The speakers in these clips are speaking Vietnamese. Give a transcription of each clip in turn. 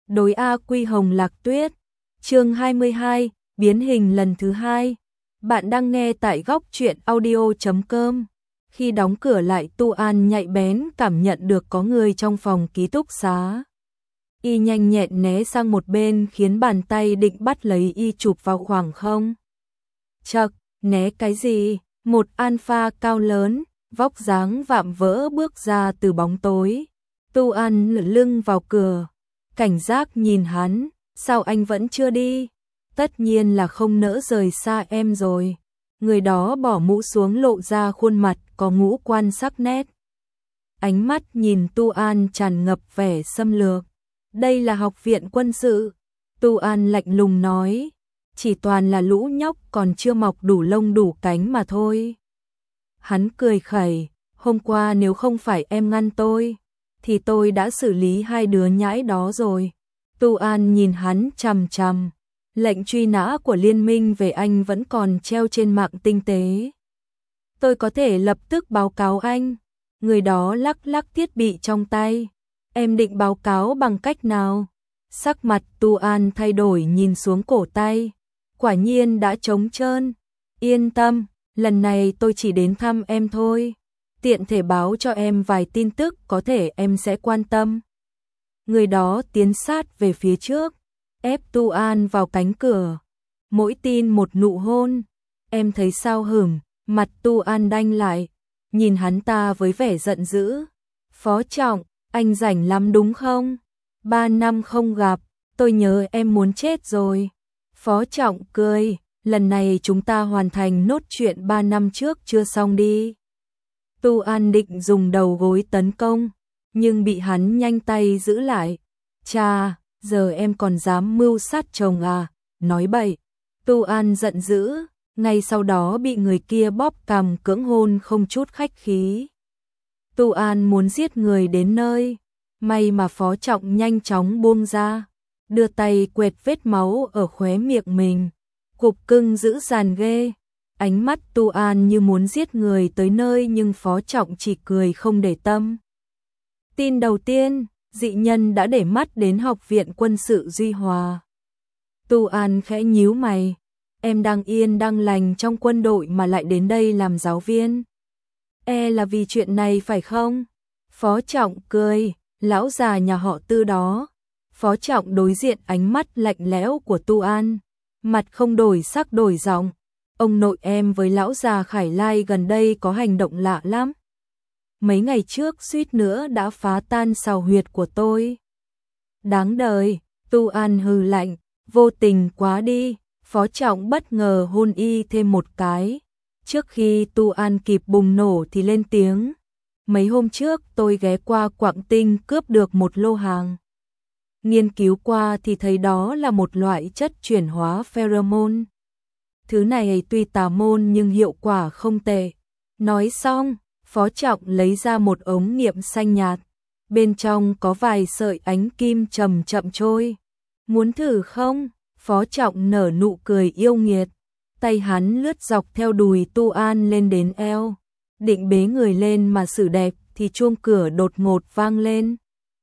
Đối A Quy Hồng Lạc Tuyết, chương 22, biến hình lần thứ 2. Bạn đang nghe tại góc truyện audio.com. Khi đóng cửa lại, Tu An nhạy bén cảm nhận được có người trong phòng ký túc xá. Y nhanh nhẹn né sang một bên, khiến bàn tay định bắt lấy y chụp vào khoảng không. Chậc, né cái gì? Một alpha cao lớn, vóc dáng vạm vỡ bước ra từ bóng tối. Tu An lưng vào cửa, cảnh giác nhìn hắn, sao anh vẫn chưa đi? Tất nhiên là không nỡ rời xa em rồi. Người đó bỏ mũ xuống, lộ ra khuôn mặt có ngũ quan sắc nét. Ánh mắt nhìn Tu An tràn ngập vẻ xâm lược. Đây là học viện quân sự. Tu An lạnh lùng nói, chỉ toàn là lũ nhóc còn chưa mọc đủ lông đủ cánh mà thôi. Hắn cười khẩy, hôm qua nếu không phải em ngăn tôi, thì tôi đã xử lý hai đứa nhãi đó rồi. Tu An nhìn hắn chằm chằm. Lệnh truy nã của liên minh về anh vẫn còn treo trên mạng tinh tế. Tôi có thể lập tức báo cáo anh. Người đó lắc lắc thiết bị trong tay. Em định báo cáo bằng cách nào? Sắc mặt Tu An thay đổi, nhìn xuống cổ tay. Quả nhiên đã trống trơn. Yên tâm, lần này tôi chỉ đến thăm em thôi. Tiện thể báo cho em vài tin tức có thể em sẽ quan tâm. Người đó tiến sát về phía trước, ép Tu An vào cánh cửa. Mỗi tin một nụ hôn. Em thấy sao hửng? Mặt Tu An đanh lại, nhìn hắn ta với vẻ giận dữ. Phó Trọng, anh rảnh lắm đúng không? 3 năm không gặp, tôi nhớ em muốn chết rồi. Phó Trọng cười, lần này chúng ta hoàn thành nốt chuyện 3 năm trước chưa xong đi. Tu An định dùng đầu gối tấn công, nhưng bị hắn nhanh tay giữ lại. Chà, giờ em còn dám mưu sát chồng à? Nói bậy. Tu An giận dữ, ngay sau đó bị người kia bóp cằm cưỡng hôn không chút khách khí. Tu An muốn giết người đến nơi, may mà Phó Trọng nhanh chóng buông ra, đưa tay quệt vết máu ở khóe miệng mình. Cục cưng dữ dằn ghê. Ánh mắt Tu An như muốn giết người tới nơi, nhưng Phó Trọng chỉ cười không để tâm. Tin đầu tiên, dị nhân đã để mắt đến học viện quân sự Duy Hòa. Tu An khẽ nhíu mày, em đang yên đang lành trong quân đội mà lại đến đây làm giáo viên. Là vì chuyện này phải không? Phó Trọng cười, lão già nhà họ Tư đó. Phó Trọng đối diện ánh mắt lạnh lẽo của Tu An, mặt không đổi sắc đổi giọng. Ông nội em với lão già Khải Lai gần đây có hành động lạ lắm. Mấy ngày trước suýt nữa đã phá tan sào huyệt của tôi. Đáng đời. Tu An hừ lạnh, vô tình quá đi. Phó Trọng bất ngờ hôn y thêm một cái. Trước khi Tu An kịp bùng nổ thì lên tiếng. Mấy hôm trước tôi ghé qua Quảng Tinh cướp được một lô hàng. Nghiên cứu qua thì thấy đó là một loại chất chuyển hóa pheromone. Thứ này tuy tà môn nhưng hiệu quả không tệ. Nói xong, Phó Trọng lấy ra một ống nghiệm xanh nhạt. Bên trong có vài sợi ánh kim chậm chậm trôi. Muốn thử không? Phó Trọng nở nụ cười yêu nghiệt. Tay hắn lướt dọc theo đùi Tu An lên đến eo. Định bế người lên mà xử đẹp thì chuông cửa đột ngột vang lên.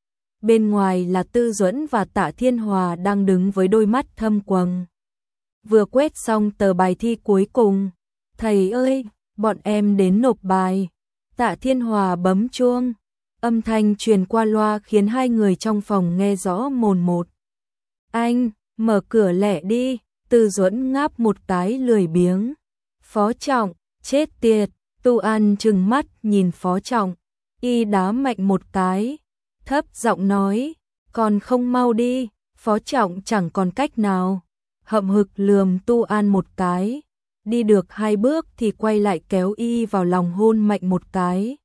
Bên ngoài là Tư Duẫn và Tạ Thiên Hòa đang đứng với đôi mắt thâm quầng. Vừa quét xong tờ bài thi cuối cùng. Thầy ơi, bọn em đến nộp bài. Tạ Thiên Hòa bấm chuông. Âm thanh truyền qua loa khiến hai người trong phòng nghe rõ mồn một. Anh, mở cửa lẹ đi. Tư Duẫn ngáp một cái lười biếng. Phó Trọng, chết tiệt. Tu An trừng mắt nhìn Phó Trọng. Y đá mạnh một cái. Thấp giọng nói, còn không mau đi. Phó Trọng chẳng còn cách nào. Hậm hực lườm Tu An một cái. Đi được 2 bước thì quay lại kéo y vào lòng hôn mạnh một cái.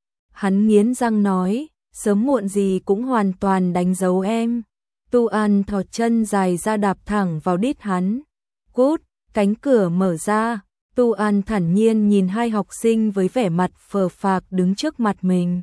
Hắn nghiến răng nói, sớm muộn gì cũng hoàn toàn đánh dấu em. Tu An thò chân dài ra đạp thẳng vào đít hắn. Cút, cánh cửa mở ra. Tu An thản nhiên nhìn hai học sinh với vẻ mặt phờ phạc đứng trước mặt mình.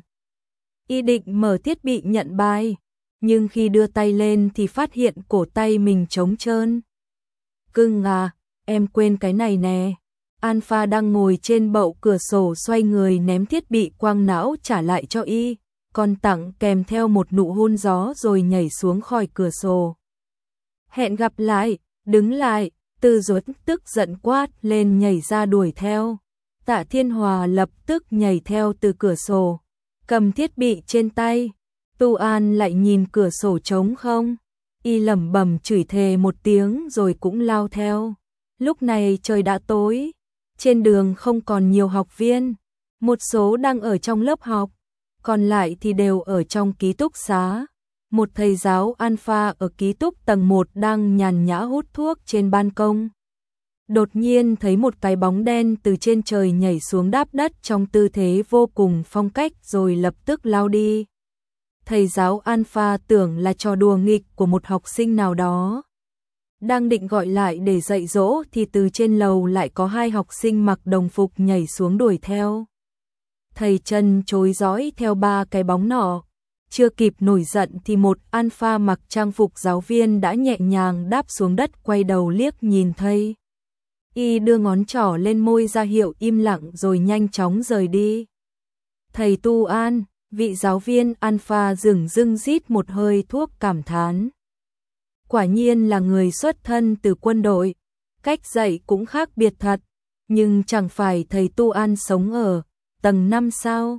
Y định mở thiết bị nhận bài, nhưng khi đưa tay lên thì phát hiện cổ tay mình trống trơn. Cưng à, em quên cái này nè. Alpha đang ngồi trên bậu cửa sổ xoay người ném thiết bị quang não trả lại cho y. còn tặng kèm theo một nụ hôn gió rồi nhảy xuống khỏi cửa sổ. Hẹn gặp lại, đứng lại, Tư Duẫn tức giận quát lên nhảy ra đuổi theo. Tạ Thiên Hòa lập tức nhảy theo từ cửa sổ, cầm thiết bị trên tay. Tu An lại nhìn cửa sổ trống không, y lẩm bẩm chửi thề một tiếng rồi cũng lao theo. Lúc này trời đã tối, trên đường không còn nhiều học viên, một số đang ở trong lớp học, còn lại thì đều ở trong ký túc xá. Một thầy giáo Alpha ở ký túc tầng 1 đang nhàn nhã hút thuốc trên ban công. Đột nhiên thấy một cái bóng đen từ trên trời nhảy xuống đáp đất trong tư thế vô cùng phong cách rồi lập tức lao đi. Thầy giáo Alpha tưởng là trò đùa nghịch của một học sinh nào đó. Đang định gọi lại để dạy dỗ thì từ trên lầu lại có hai học sinh mặc đồng phục nhảy xuống đuổi theo. Thầy Trần chối dõi theo ba cái bóng nọ. Chưa kịp nổi giận thì một Alpha mặc trang phục giáo viên đã nhẹ nhàng đáp xuống đất, quay đầu liếc nhìn thầy. Y đưa ngón trỏ lên môi ra hiệu im lặng rồi nhanh chóng rời đi. Thầy Tu An, vị giáo viên Alpha dửng dưng rít một hơi thuốc cảm thán. Quả nhiên là người xuất thân từ quân đội, cách dạy cũng khác biệt thật, nhưng chẳng phải thầy Tu An sống ở tầng 5 sao?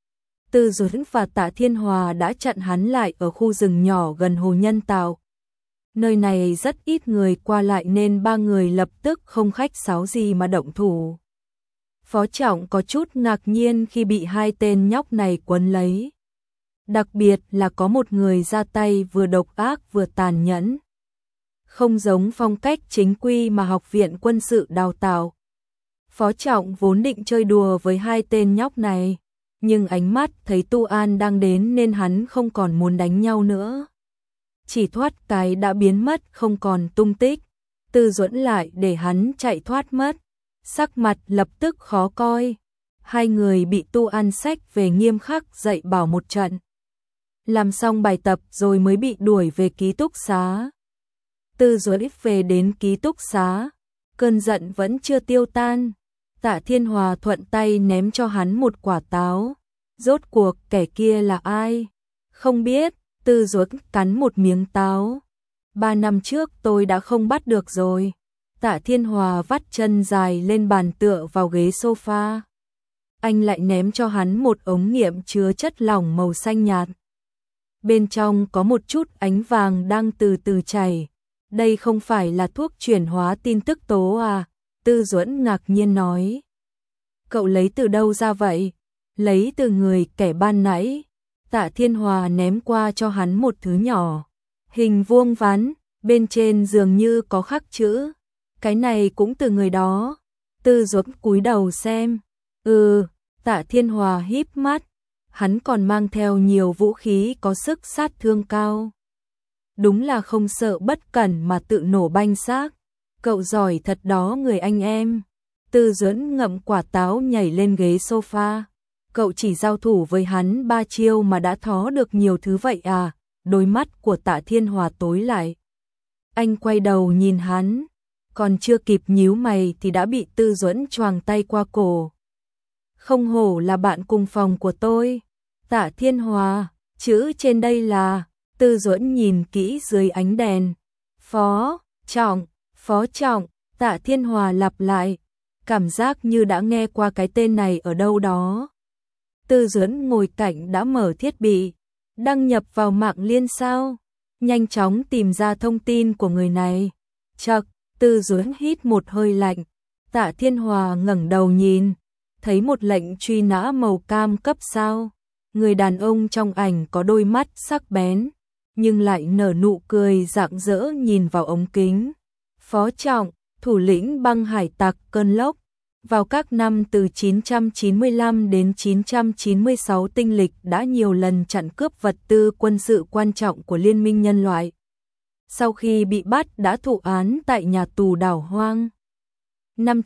Tư Duẫn và Tạ Thiên Hòa đã chặn hắn lại ở khu rừng nhỏ gần hồ nhân tạo. Nơi này rất ít người qua lại nên ba người lập tức không khách sáo gì mà động thủ. Phó Trọng có chút ngạc nhiên khi bị hai tên nhóc này quấn lấy. Đặc biệt là có một người ra tay vừa độc ác vừa tàn nhẫn. Không giống phong cách chính quy mà học viện quân sự đào tạo. Phó Trọng vốn định chơi đùa với hai tên nhóc này, nhưng ánh mắt thấy Tu An đang đến nên hắn không còn muốn đánh nhau nữa. Chỉ thoát cái đã biến mất không còn tung tích. Tư Duẫn lại để hắn chạy thoát mất, sắc mặt lập tức khó coi. Hai người bị Tu An xách về nghiêm khắc dạy bảo một trận. Làm xong bài tập rồi mới bị đuổi về ký túc xá. Tư Duẫn về đến ký túc xá, cơn giận vẫn chưa tiêu tan. Tạ Thiên Hòa thuận tay ném cho hắn một quả táo. Rốt cuộc kẻ kia là ai? Không biết. Tư Duẫn cắn một miếng táo. 3 năm trước tôi đã không bắt được rồi. Tạ Thiên Hòa vắt chân dài lên bàn tựa vào ghế sofa. Anh lại ném cho hắn một ống nghiệm chứa chất lỏng màu xanh nhạt. Bên trong có một chút ánh vàng đang từ từ chảy. Đây không phải là thuốc chuyển hóa tin tức tố à? Tư Duẫn ngạc nhiên nói. Cậu lấy từ đâu ra vậy? Lấy từ người kẻ ban nãy. Tạ Thiên Hòa ném qua cho hắn một thứ nhỏ, hình vuông vắn, bên trên dường như có khắc chữ. Cái này cũng từ người đó. Tư Duẫn cúi đầu xem. Tạ Thiên Hòa híp mắt. Hắn còn mang theo nhiều vũ khí có sức sát thương cao. Đúng là không sợ bất cẩn mà tự nổ banh xác. Cậu giỏi thật đó người anh em. Tư Duẫn ngậm quả táo nhảy lên ghế sofa. Cậu chỉ giao thủ với hắn 3 chiêu mà đã thó được nhiều thứ vậy à? Đôi mắt của Tạ Thiên Hòa tối lại. Anh quay đầu nhìn hắn, còn chưa kịp nhíu mày thì đã bị Tư Duẫn choàng tay qua cổ. Không hổ là bạn cùng phòng của tôi. Tạ Thiên Hòa, chữ trên đây là... Tư Duẫn nhìn kỹ dưới ánh đèn. Phó Trọng, Tạ Thiên Hòa lặp lại. Cảm giác như đã nghe qua cái tên này ở đâu đó. Tư Duẫn ngồi cạnh đã mở thiết bị, đăng nhập vào mạng liên sao, nhanh chóng tìm ra thông tin của người này. Chậc, Tư Duẫn hít một hơi lạnh. Tạ Thiên Hòa ngẩng đầu nhìn, thấy một lệnh truy nã màu cam cấp sao. Người đàn ông trong ảnh có đôi mắt sắc bén, nhưng lại nở nụ cười rạng rỡ nhìn vào ống kính. Phó Trọng, thủ lĩnh băng hải tặc cơn lốc. Vào các năm từ 995 đến 996 tinh lịch đã nhiều lần chặn cướp vật tư quân sự quan trọng của Liên minh nhân loại. Sau khi bị bắt đã thụ án tại nhà tù Đảo Hoang. Năm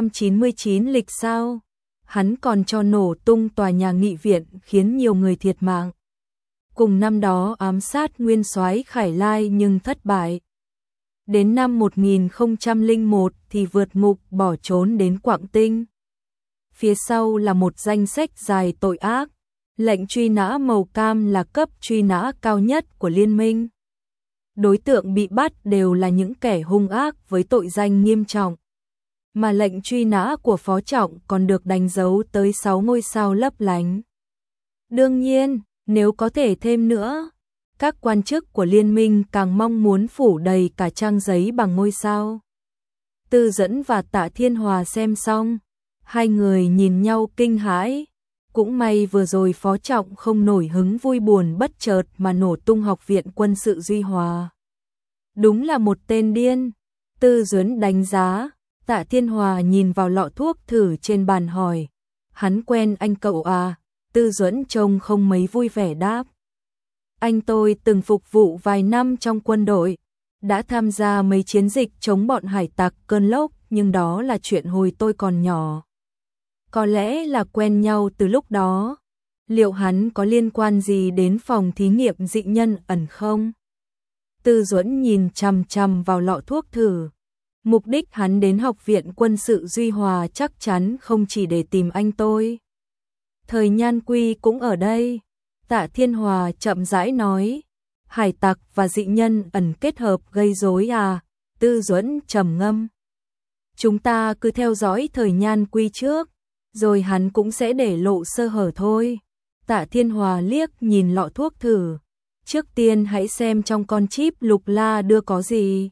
999 lịch sao, hắn còn cho nổ tung tòa nhà nghị viện khiến nhiều người thiệt mạng. Cùng năm đó ám sát nguyên soái Khải Lai nhưng thất bại. Đến năm 1001 thì vượt ngục bỏ trốn đến Quảng Tinh. Phía sau là một danh sách dài tội ác, Lệnh truy nã màu cam là cấp truy nã cao nhất của liên minh. Đối tượng bị bắt đều là những kẻ hung ác với tội danh nghiêm trọng. Mà lệnh truy nã của Phó Trọng còn được đánh dấu tới 6 ngôi sao lấp lánh. Đương nhiên, nếu có thể thêm nữa, các quan chức của liên minh càng mong muốn phủ đầy cả trang giấy bằng ngôi sao. Tư Dẫn và Tạ Thiên Hòa xem xong, hai người nhìn nhau kinh hãi. Cũng may vừa rồi Phó Trọng không nổi hứng vui buồn bất chợt mà nổ tung Học viện Quân sự Duy Hòa. Đúng là một tên điên. Tư Dẫn đánh giá. Tạ Thiên Hòa nhìn vào lọ thuốc thử trên bàn hỏi. Hắn quen anh cậu à? Tư Dẫn trông không mấy vui vẻ đáp. Anh tôi từng phục vụ vài năm trong quân đội, đã tham gia mấy chiến dịch chống bọn hải tặc cơn lốc, nhưng đó là chuyện hồi tôi còn nhỏ. Có lẽ là quen nhau từ lúc đó. Liệu hắn có liên quan gì đến phòng thí nghiệm dị nhân ẩn không? Tư Duẫn nhìn chằm chằm vào lọ thuốc thử. Mục đích hắn đến Học viện Quân sự Duy Hòa chắc chắn không chỉ để tìm anh tôi. Thời Nhan Quy cũng ở đây. Tạ Thiên Hòa chậm rãi nói. Hải tặc và dị nhân ẩn kết hợp gây rối à? Tư Duẫn trầm ngâm. Chúng ta cứ theo dõi Thời Nhan Quy trước, rồi hắn cũng sẽ để lộ sơ hở thôi. Tạ Thiên Hòa liếc nhìn lọ thuốc thử. Trước tiên hãy xem trong con chip Lục La đưa có gì.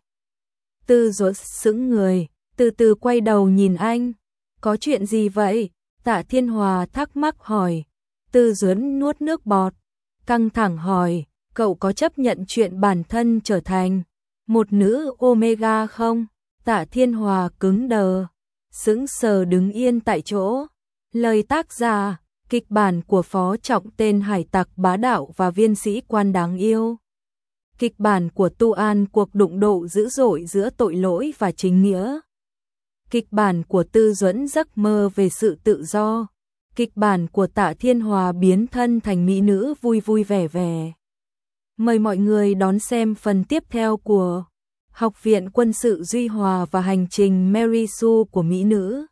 Tư Duẫn sững người, từ từ quay đầu nhìn anh. Có chuyện gì vậy? Tạ Thiên Hòa thắc mắc hỏi. Tư Duẫn nuốt nước bọt, căng thẳng hỏi, cậu có chấp nhận chuyện bản thân trở thành một nữ Omega không? Tạ Thiên Hòa cứng đờ, sững sờ đứng yên tại chỗ. Lời tác giả, kịch bản của Phó Trọng tên hải tặc bá đạo và viên sĩ quan đáng yêu. Kịch bản của Tu An cuộc đụng độ dữ dội giữa tội lỗi và chính nghĩa. Kịch bản của Tư Duẫn giấc mơ về sự tự do. Kịch bản của Tạ Thiên Hòa biến thân thành mỹ nữ vui vui vẻ vẻ. Mời mọi người đón xem phần tiếp theo của Học viện Quân sự Duy Hòa và hành trình Mary Sue của mỹ nữ.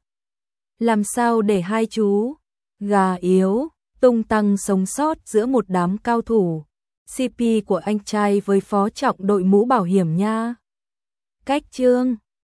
Làm sao để hai chú gà yếu tung tăng sống sót giữa một đám cao thủ. CP của anh trai với Phó Trọng đội mũ bảo hiểm nha. Cách chương